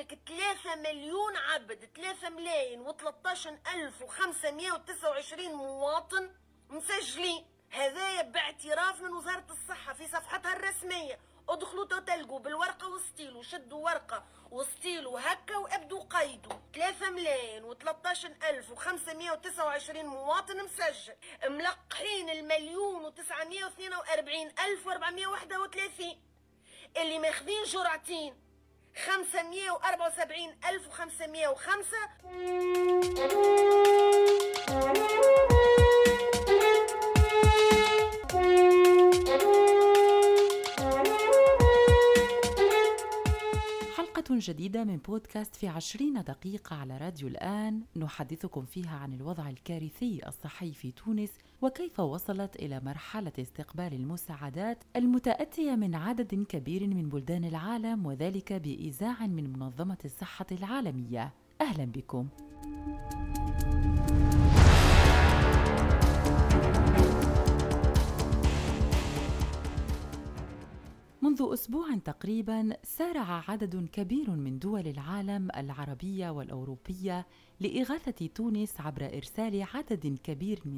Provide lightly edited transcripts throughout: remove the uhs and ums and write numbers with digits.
عندك 3 مليون عبد، 3,013,529 مواطن مسجلين. هذا باعتراف من وزارة الصحة في صفحتها الرسمية. ادخلوا تلقوا بالورقة والستيل، وشدوا ورقة وستيل وهكا وابدوا قيدوا. 3,013,529 مواطن مسجل، ملقحين 1,942,431 اللي ماخذين جرعتين 574,505. حلقة جديدة من بودكاست في 20 دقيقة على راديو الآن، نحدثكم فيها عن الوضع الكارثي الصحي في تونس وكيف وصلت إلى مرحلة استقبال المساعدات المتأتية من عدد كبير من بلدان العالم، وذلك بإيزاع من منظمة الصحة العالمية. أهلا بكم. منذ أسبوع تقريباً سارع عدد كبير من دول العالم العربية والأوروبية لإغاثة تونس عبر إرسال عدد كبير من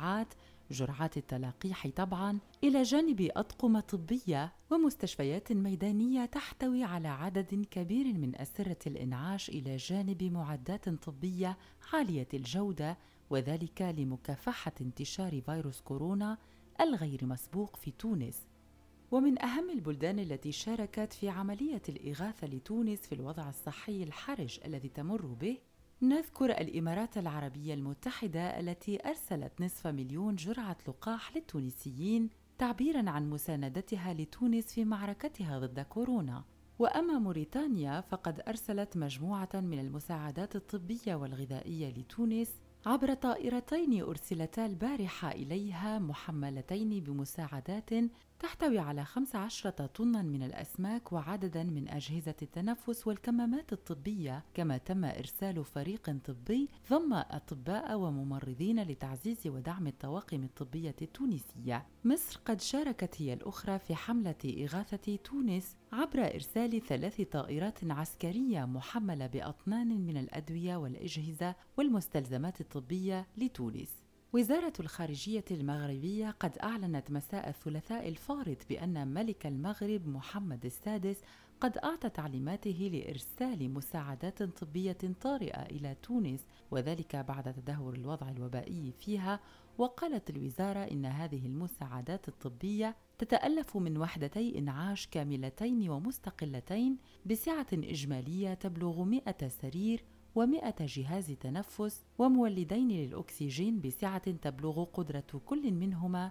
جرعات التلقيح طبعاً، إلى جانب أطقم طبية ومستشفيات ميدانية تحتوي على عدد كبير من أسرة الإنعاش، إلى جانب معدات طبية عالية الجودة، وذلك لمكافحة انتشار فيروس كورونا الغير مسبوق في تونس. ومن أهم البلدان التي شاركت في عملية الإغاثة لتونس في الوضع الصحي الحرج الذي تمر به، نذكر الإمارات العربية المتحدة التي أرسلت 500,000 جرعة لقاح للتونسيين تعبيراً عن مساندتها لتونس في معركتها ضد كورونا. وأما موريتانيا فقد أرسلت مجموعة من المساعدات الطبية والغذائية لتونس عبر طائرتين أرسلتا البارحة إليها، محملتين بمساعدات تحتوي على 15 طناً من الأسماك وعدداً من أجهزة التنفس والكمامات الطبية، كما تم إرسال فريق طبي ضم أطباء وممرضين لتعزيز ودعم الطواقم الطبية التونسية. مصر قد شاركت هي الأخرى في حملة إغاثة تونس عبر إرسال 3 طائرات عسكرية محملة بأطنان من الأدوية والأجهزة والمستلزمات الطبية لتونس. وزارة الخارجية المغربية قد أعلنت مساء الثلاثاء الفارط بأن ملك المغرب محمد السادس قد أعطى تعليماته لإرسال مساعدات طبية طارئة إلى تونس، وذلك بعد تدهور الوضع الوبائي فيها. وقالت الوزارة إن هذه المساعدات الطبية تتألف من وحدتي إنعاش كاملتين ومستقلتين بسعة إجمالية تبلغ 100 سرير و100 جهاز تنفس، ومولدين للأكسجين بسعة تبلغ قدرة كل منهما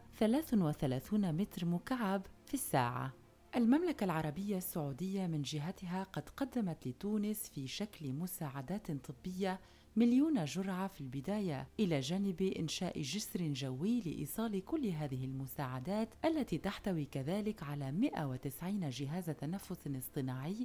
33 متر مكعب في الساعة. المملكة العربية السعودية من جهتها قد قدمت لتونس في شكل مساعدات طبية 1,000,000 جرعة في البداية، إلى جانب إنشاء جسر جوي لإيصال كل هذه المساعدات التي تحتوي كذلك على 190 جهاز تنفس اصطناعي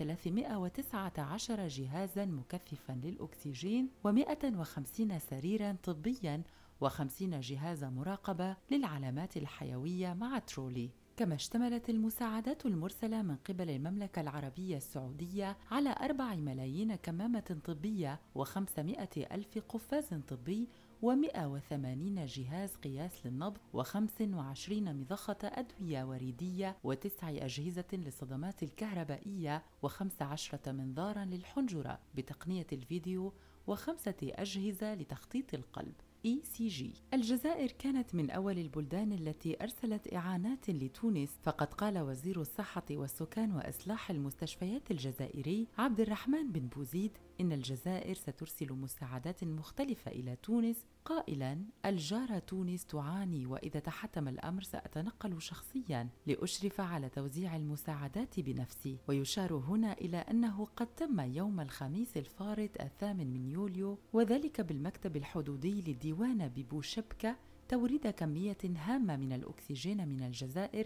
و319 جهازاً مكثفاً للأكسجين و150 سريراً طبياً و50 جهاز مراقبة للعلامات الحيوية مع ترولي. كما اشتملت المساعدات المرسلة من قبل المملكة العربية السعودية على 4 ملايين كمامة طبية و500,000 قفاز طبي و180 جهاز قياس للنبض و25 مضخة أدوية وريدية و9 أجهزة للصدمات الكهربائية و15 منظاراً للحنجرة بتقنية الفيديو و5 أجهزة لتخطيط القلب ECG. الجزائر كانت من أول البلدان التي أرسلت إعانات لتونس، فقد قال وزير الصحة والسكان وإصلاح المستشفيات الجزائري عبد الرحمن بن بوزيد إن الجزائر سترسل مساعدات مختلفة إلى تونس، قائلاً: الجارة تونس تعاني، وإذا تحتم الأمر سأتنقل شخصياً لأشرف على توزيع المساعدات بنفسي. ويشار هنا إلى أنه قد تم يوم الخميس الفارط 8 يوليو، وذلك بالمكتب الحدودي للديوان ببوشبكة، توريد كمية هامة من الأكسجين من الجزائر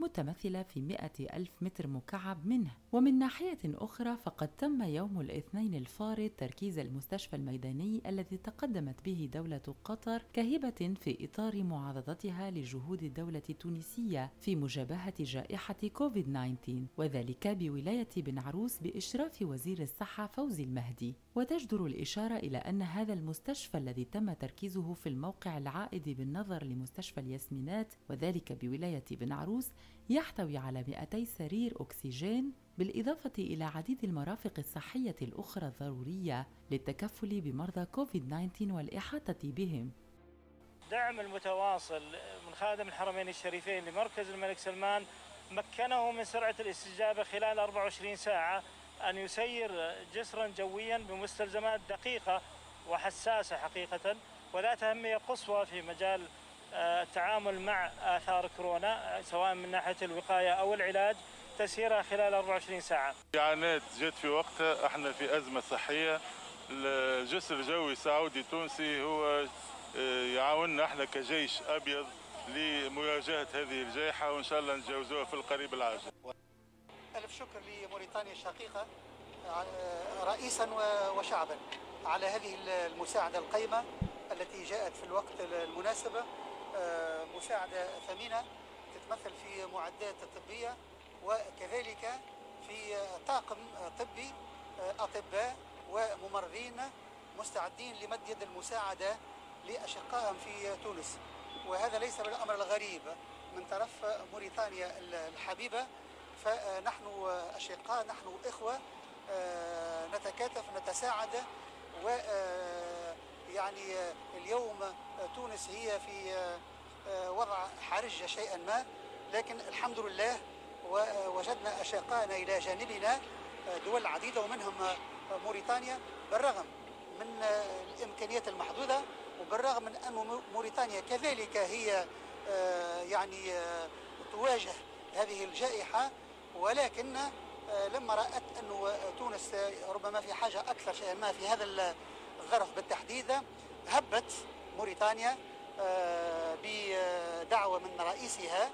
متمثلة في 100 ألف متر مكعب منه. ومن ناحية أخرى فقد تم يوم الاثنين الفارط تركيز المستشفى الميداني الذي تقدمت به دولة قطر كهبة في إطار معارضتها لجهود الدولة التونسية في مجابهة جائحة كوفيد-19، وذلك بولاية بن عروس بإشراف وزير الصحة فوزي المهدي. وتجدر الإشارة إلى أن هذا المستشفى الذي تم تركيزه في الموقع العائد بالنظر لمستشفى الياسمينات وذلك بولاية بن عروس يحتوي على 200 سرير أكسجين، بالإضافة إلى عديد المرافق الصحية الأخرى الضرورية للتكفل بمرضى كوفيد-19 والإحاطة بهم. الدعم المتواصل من خادم الحرمين الشريفين لمركز الملك سلمان مكنه من سرعة الاستجابة خلال 24 ساعة أن يسير جسرا جويا بمستلزمات دقيقة وحساسة حقيقة وذات أهمية قصوى في مجال التعامل مع آثار كورونا، سواء من ناحية الوقاية أو العلاج، تسييرها خلال 24 ساعة. إعانات جت في وقتها، احنا في أزمة صحية. الجسر الجوي السعودي تونسي هو يعاوننا احنا كجيش أبيض لمواجهة هذه الجائحة، وإن شاء الله نتجاوزوها في القريب العاجل. ألف شكر لموريتانيا الشقيقة رئيسا وشعبا على هذه المساعدة القيمة التي جاءت في الوقت المناسب. مساعدة ثمينة تتمثل في معدات طبية وكذلك في طاقم طبي، أطباء وممرضين مستعدين لمد يد المساعدة لأشقائهم في تونس. وهذا ليس بالأمر الغريب من طرف موريتانيا الحبيبة، فنحن أشقاء، نحن إخوة، نتكاتف نتساعد. ويعني اليوم تونس هي في وضع حرج شيئا ما، لكن الحمد لله وجدنا أشقائنا إلى جانبنا دول عديدة ومنهم موريتانيا، بالرغم من الإمكانيات المحدودة وبالرغم من أن موريتانيا كذلك هي يعني تواجه هذه الجائحة، ولكن لما رأت أن تونس ربما في حاجة أكثر شيئا ما في هذا الظرف بالتحديد، هبت موريتانيا بدعوة من رئيسها،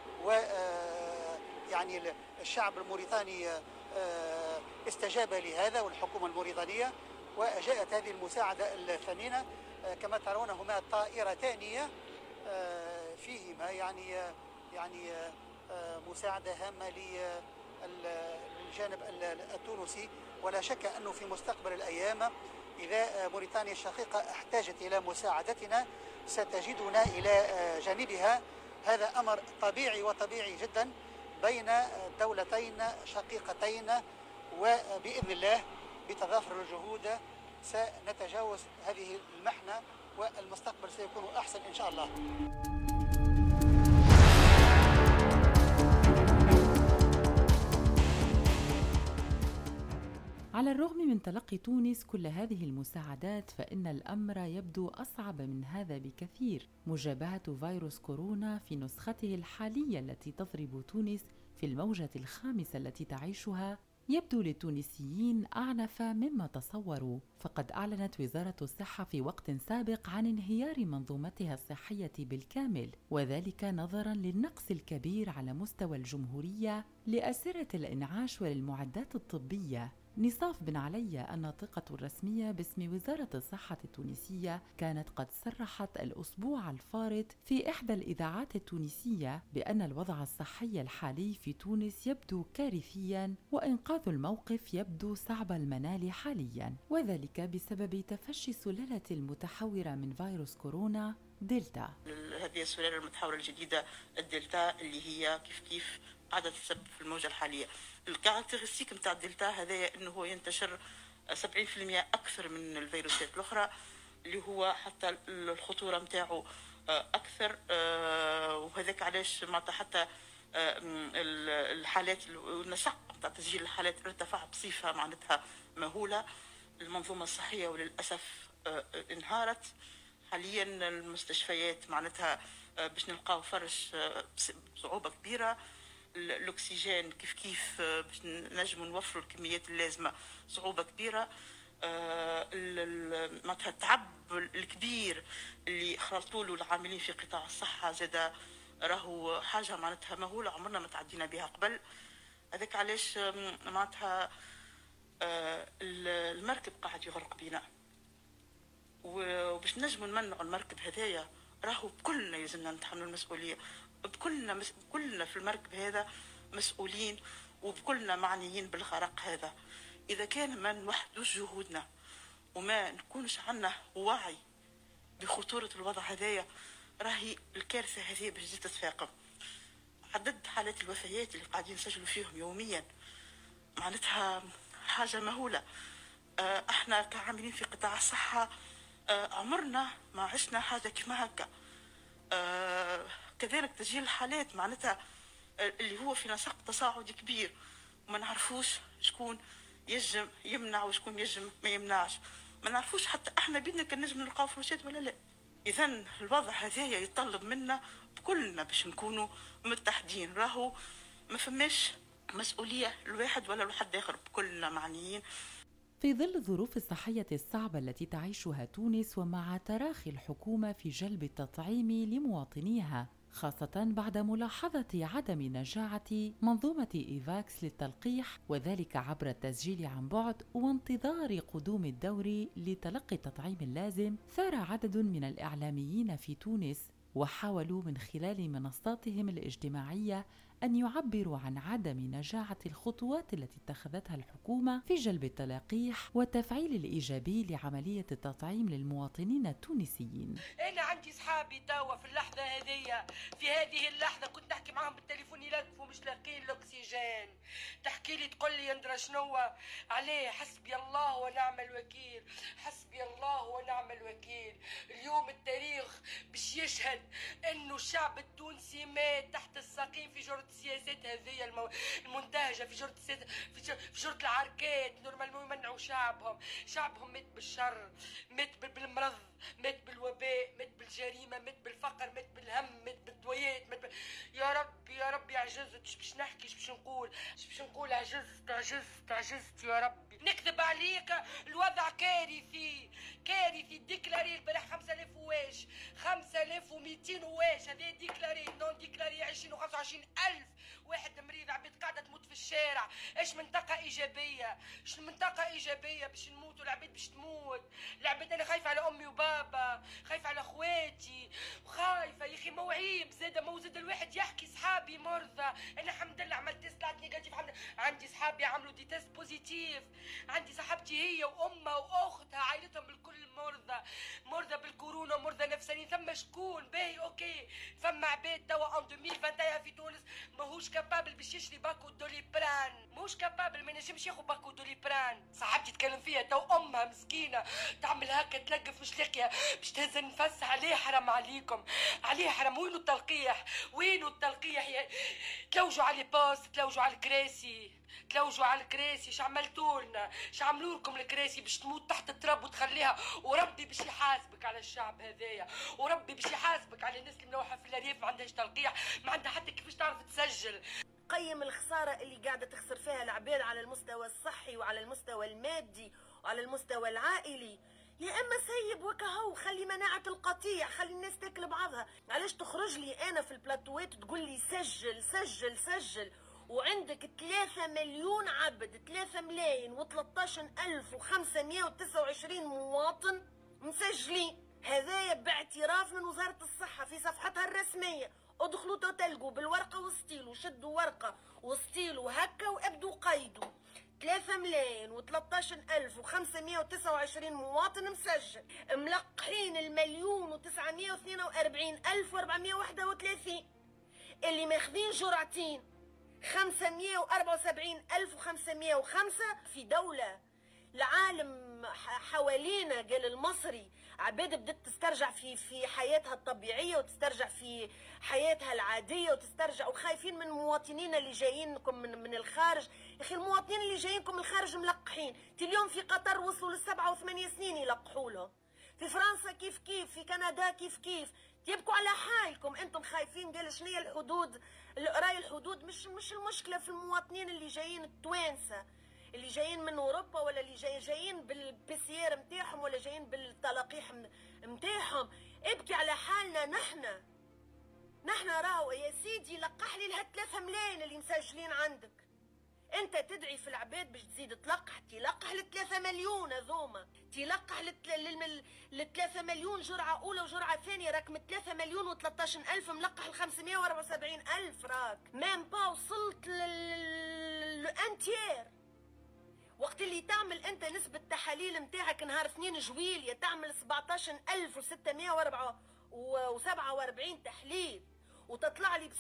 ويعني الشعب الموريتاني استجاب لهذا والحكومة الموريتانية، وجاءت هذه المساعدة الثمينة. كما ترون هما طائرتان فيهما يعني مساعدة هامة للجانب التونسي. ولا شك أنه في مستقبل الأيام إذا موريتانيا الشقيقة احتاجت إلى مساعدتنا ستجدنا إلى جانبها. هذا أمر طبيعي وطبيعي جدا بين دولتين شقيقتين، وبإذن الله بتضافر الجهود سنتجاوز هذه المحنة والمستقبل سيكون أحسن إن شاء الله. على الرغم من تلقي تونس كل هذه المساعدات، فإن الأمر يبدو أصعب من هذا بكثير. مجابهة فيروس كورونا في نسخته الحالية التي تضرب تونس في الموجة الخامسة التي تعيشها يبدو للتونسيين أعنف مما تصوروا. فقد أعلنت وزارة الصحة في وقت سابق عن انهيار منظومتها الصحية بالكامل، وذلك نظراً للنقص الكبير على مستوى الجمهورية لأسرة الإنعاش وللمعدات الطبية. نصاف بن علي الناطقة الرسمية باسم وزارة الصحة التونسية كانت قد صرحت الأسبوع الفارط في إحدى الإذاعات التونسية بأن الوضع الصحي الحالي في تونس يبدو كارثياً، وإنقاذ الموقف يبدو صعب المنال حالياً، وذلك بسبب تفشي السلالة المتحورة من فيروس كورونا دلتا. هذه السلالة المتحورة الجديدة الدلتا اللي هي كيف قاعدة تسبب في الموجة الحالية. الكاركتيرستيك نتاع الدلتا هذا انه هو ينتشر 70% اكثر من الفيروسات الاخرى، اللي هو حتى الخطورة نتاعو اكثر، وهذاك علاش معناتها حتى الحالات والنسق نتاع تسجيل الحالات ارتفع بصفة معناتها مهولة. المنظومة الصحية وللأسف انهارت. حاليا المستشفيات معناتها باش نلقاو فرش بصعوبة كبيرة. الأكسجين كيف باش نجموا نوفروا الكميات اللازمة صعوبة كبيرة. معناتها التعب الكبير اللي خلطوا له العاملين في قطاع الصحة زاد راهو حاجة معناتها مهولة عمرنا ما تعدينا بها قبل. هذاك علاش معناتها المركب قاعد يغرق بينا، وباش نجموا نمنعوا المركب هذايا راهو بكلنا يلزمنا نتحملوا المسؤولية. بكلنا في المركب هذا مسؤولين، وبكلنا معنيين بالغرق هذا. إذا كان ما نوحدوش جهودنا وما نكونش عنا وعي بخطورة الوضع هذايا، راهي الكارثة هذه باش تزيد تتفاقم. عدد حالات الوفيات اللي قاعدين نسجلوا فيهم يوميا معناتها حاجة مهولة. احنا كعاملين في قطاع الصحة عمرنا ما عشنا حاجة كما هكا. كذلك تسجيل الحالات معناتها اللي هو في نسق تصاعدي كبير، وما نعرفوش شكون يجم يمنع وشكون يجم ما يمنعش. ما نعرفوش حتى احنا بيدنا كان نجم نلقاو فلوسات ولا لا. اذا الوضع هذايا يتطلب منا بكلنا باش نكونوا متحدين. راهو ما فماش مسؤولية الواحد ولا الواحد آخر، بكلنا معنيين. في ظل الظروف الصحية الصعبة التي تعيشها تونس، ومع تراخي الحكومة في جلب التطعيم لمواطنيها، خاصة بعد ملاحظة عدم نجاعة منظومة إيفاكس للتلقيح، وذلك عبر التسجيل عن بعد وانتظار قدوم الدور لتلقي التطعيم اللازم، ثار عدد من الإعلاميين في تونس وحاولوا من خلال منصاتهم الاجتماعية أن يعبروا عن عدم نجاعة الخطوات التي اتخذتها الحكومة في جلب التلقيح والتفعيل الإيجابي لعملية التطعيم للمواطنين التونسيين. أنا عندي صحابي توا في اللحظة هذه، في هذه اللحظة كنت نحكي معهم بالتليفون يلقفوا مش لاقين الأكسجين، تحكي لي تقول لي يندرى شنو عليه، حسبي الله ونعم الوكيل، حسبي الله ونعم الوكيل. اليوم التاريخ باش يشهد إنه الشعب التونسي مات تحت الساقين في جرة السياسات هذه المنتهجة، في جرة العركات. نورمالمون يمنعوا شعبهم مات بالشر، مات بالمرض، مات بالوباء، مات بالجريمة، مات بالفقر، مات بالهم، مات بالدويات، يا ربي عجزت. باش نحكي باش نقول عجزت يا ربي. نكذب عليك، الوضع كارثي. ديكلاري البارح 5000 هواش، 5200 هواش، هذا ديكلاري. نون ديكلاري 20 و 25,000 واحد مريض، عبيد قاعدة تموت في الشارع. ايش منطقة ايجابية؟ باش نموتوا العبيد، باش تموت العبيد. انا خايفة على امي وبابا، خايفة على اخواتي، وخايفة يا اخي. موعيب زاد الواحد يحكي صحابي مرضى. انا الحمد لله عملت تيست طلعت نيجاتيف. عندي صحابي عملوا دي تيست بوزيتيف. عندي صاحبتي هي وامها واختها عائلتهم بالكل مرضى بالكورونا، مرضى نفسانيين. ثم شكون باهي اوكي، ثم عباد توا ان 2021 في تونس ماهوش كابابل باش يشري باكو دوليبران، ماهوش كابابل، ما ينجمش ياخذ باكو دوليبران. صاحبتي تكلم فيها تو امها مسكينه تعمل هكا تلقف مش لاقيه باش تهز النفس. عليه حرام عليكم، عليه حرام. وينو التلقيح؟ تلوجوا على الباص، تلوجوا على الكراسي. شعملتولنا، شعملوا لكم الكراسي باش تموت تحت التراب وتخليها. وربي باش يحاسبك على الشعب هذايا، وربي باش يحاسبك على الناس اللي ملوحه في الريف ما عندهاش تلقيح، ما عندها حتى كيفاش تعرف تسجل. قيم الخسارة اللي قاعدة تخسر فيها العباد على المستوى الصحي وعلى المستوى المادي وعلى المستوى العائلي. يا اما سيب وكهو، خلي مناعة القطيع، خلي الناس تاكل بعضها. علاش تخرج لي انا في البلاتوات تقول لي سجل وعندك 3 مليون عبد، 3,013,529 مواطن مسجلين؟ هذايا باعتراف من وزارة الصحة في صفحتها الرسمية. ادخلوا تلقوا بالورقة وستيلو، شدوا ورقة وستيلو هكا وابدوا قيدوا 3,013,529 مواطن مسجل. ملقحين 1,942,431 اللي ماخذين جرعتين 574,505 في دولة. العالم حوالينا قال المصري عباد بدأت تسترجع في حياتها الطبيعية وتسترجع في حياتها العادية وتسترجع، وخايفين من مواطنين اللي جايينكم من الخارج. يا أخي المواطنين اللي جايينكم من الخارج ملقحين. اليوم في قطر وصلوا ل7 و8 سنين يلقحوا لهم، في فرنسا كيف، في كندا كيف. تبكوا على حالكم، انتم خايفين. قال شنو هي الحدود؟ راي الحدود مش المشكلة في المواطنين اللي جايين التوانسة، اللي جايين من اوروبا، ولا اللي جايين بالبسيار متاعهم، ولا جايين بالتلقيح متاعهم. ابكي على حالنا نحن. نحن راهو يا سيدي لقح لي لها 3 ملايين اللي مسجلين عندك. انت تدعي في العباد باش تزيد تلقح، تلقح ل3 مليون هذوما، تلقح ل 3 مليون جرعه اولى وجرعه ثانيه، راك من 3 مليون و13 الف ملقح ل 574 الف، راك مام با وصلت للانتير. وقت اللي تعمل انت نسبه التحاليل نتاعك نهار 2 جويلية تعمل 17647 تحليل، وتطلع لي ب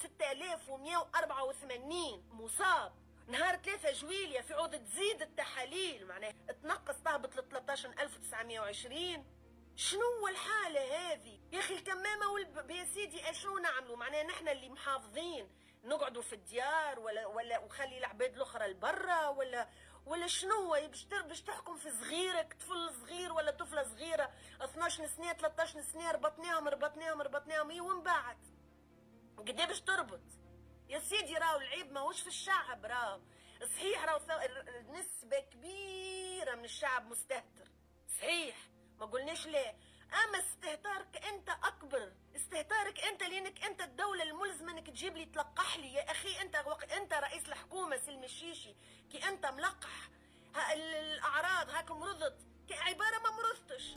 6184 مصاب. نهار 3 جويلية في عوض تزيد التحاليل معناه تنقص تهبط ل 13920. شنو الحالة هذه يا اخي؟ الكمامة يا سيدي شنو نعملوا؟ معناه نحن اللي محافظين نقعدوا في الديار ولا وخلي العباد الاخرى لبرا ولا شنو؟ باش تحكم في صغيرك، طفل صغير ولا طفلة صغيرة 12 سنة 13 سنة ربطناهم ومن بعد قديه باش تربط؟ يا سيدي راهو العيب ماهوش في الشعب، راهو صحيح راهو نسبة كبيرة من الشعب مستهتر صحيح، ما قلناش لا، اما استهتارك انت اكبر، استهتارك انت لانك انت الدولة الملزمة انك تجيب لي تلقح لي. يا اخي انت رئيس الحكومة سلمي الشيشي، كي انت ملقح الاعراض هاك مرضت كعبارة ما مرضتش.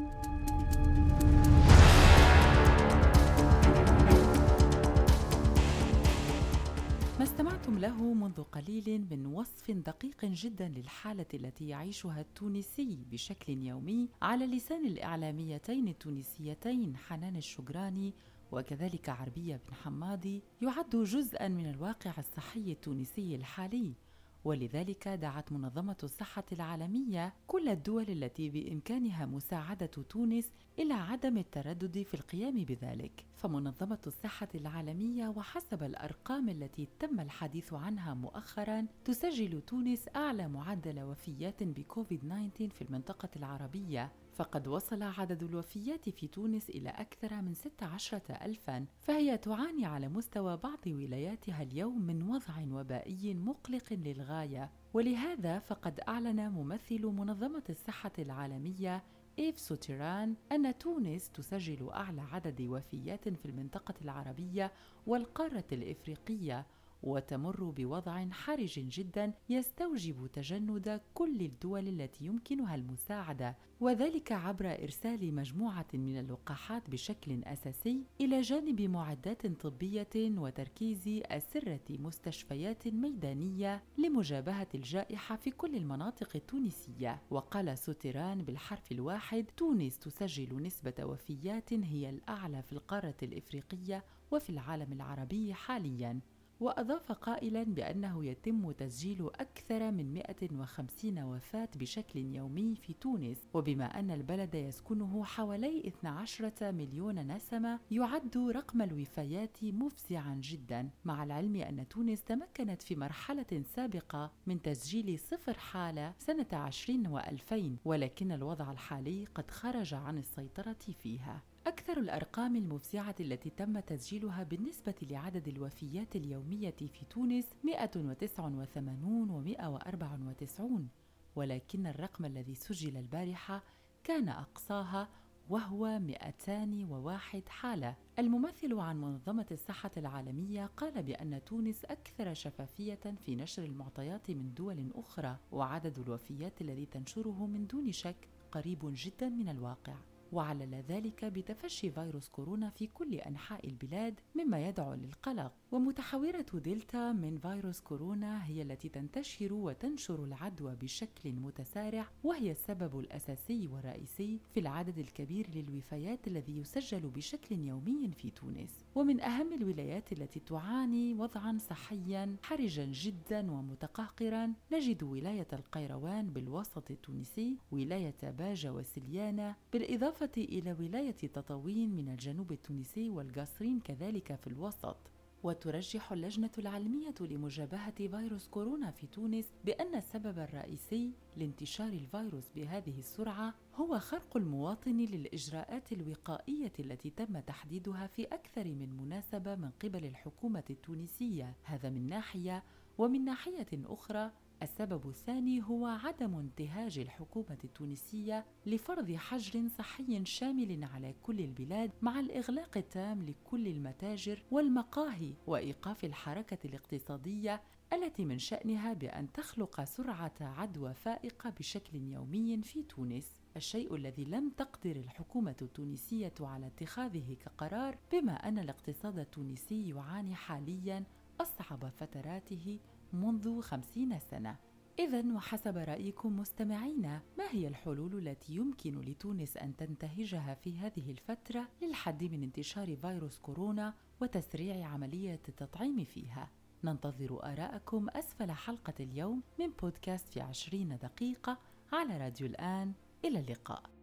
ما استمعتم له منذ قليل من وصف دقيق جدا للحالة التي يعيشها التونسي بشكل يومي على لسان الإعلاميتين التونسيتين حنان الشجراني وكذلك عربية بن حمادي، يعد جزءا من الواقع الصحي التونسي الحالي. ولذلك دعت منظمة الصحة العالمية كل الدول التي بإمكانها مساعدة تونس إلى عدم التردد في القيام بذلك. فمنظمة الصحة العالمية وحسب الأرقام التي تم الحديث عنها مؤخرا تسجل تونس أعلى معدل وفيات بكوفيد-19 في المنطقة العربية، فقد وصل عدد الوفيات في تونس إلى أكثر من 16,000، فهي تعاني على مستوى بعض ولاياتها اليوم من وضع وبائي مقلق للغاية. ولهذا فقد أعلن ممثل منظمة الصحة العالمية إيف سوتيران أن تونس تسجل أعلى عدد وفيات في المنطقة العربية والقارة الإفريقية، وتمر بوضع حرج جدا يستوجب تجند كل الدول التي يمكنها المساعدة، وذلك عبر إرسال مجموعة من اللقاحات بشكل أساسي إلى جانب معدات طبية وتركيز أسرة مستشفيات ميدانية لمجابهة الجائحة في كل المناطق التونسية. وقال سوتيران بالحرف الواحد: تونس تسجل نسبة وفيات هي الأعلى في القارة الإفريقية وفي العالم العربي حالياً. وأضاف قائلاً بأنه يتم تسجيل أكثر من 150 وفاة بشكل يومي في تونس، وبما أن البلد يسكنه حوالي 12 مليون نسمة يعد رقم الوفيات مفزعاً جداً، مع العلم أن تونس تمكنت في مرحلة سابقة من تسجيل 0 حالة سنة 20 و2000، ولكن الوضع الحالي قد خرج عن السيطرة فيها. أكثر الأرقام المفزعة التي تم تسجيلها بالنسبة لعدد الوفيات اليومية في تونس 189 و194، ولكن الرقم الذي سجل البارحة كان أقصاها وهو 201 حالة. الممثل عن منظمة الصحة العالمية قال بأن تونس أكثر شفافية في نشر المعطيات من دول أخرى، وعدد الوفيات الذي تنشره من دون شك قريب جدا من الواقع، وعلل ذلك بتفشي فيروس كورونا في كل أنحاء البلاد مما يدعو للقلق. ومتحورة دلتا من فيروس كورونا هي التي تنتشر وتنشر العدوى بشكل متسارع، وهي السبب الأساسي والرئيسي في العدد الكبير للوفيات الذي يسجل بشكل يومي في تونس. ومن أهم الولايات التي تعاني وضعا صحيا حرجا جدا ومتقهقرا نجد ولاية القيروان بالوسط التونسي، ولاية باجة وسليانة، بالإضافة إلى ولاية تطاوين من الجنوب التونسي والقصرين كذلك في الوسط. وترجح اللجنة العلمية لمجابهة فيروس كورونا في تونس بأن السبب الرئيسي لانتشار الفيروس بهذه السرعة هو خرق المواطن للإجراءات الوقائية التي تم تحديدها في أكثر من مناسبة من قبل الحكومة التونسية. هذا من ناحية، ومن ناحية أخرى السبب الثاني هو عدم انتهاج الحكومة التونسية لفرض حجر صحي شامل على كل البلاد مع الإغلاق التام لكل المتاجر والمقاهي وإيقاف الحركة الاقتصادية التي من شأنها بأن تخلق سرعة عدوى فائقة بشكل يومي في تونس، الشيء الذي لم تقدر الحكومة التونسية على اتخاذه كقرار، بما أن الاقتصاد التونسي يعاني حالياً أصعب فتراته منذ 50 سنة. إذن وحسب رأيكم مستمعينا، ما هي الحلول التي يمكن لتونس أن تنتهجها في هذه الفترة للحد من انتشار فيروس كورونا وتسريع عملية التطعيم فيها؟ ننتظر آراءكم أسفل حلقة اليوم من بودكاست في 20 دقيقة على راديو الآن. إلى اللقاء.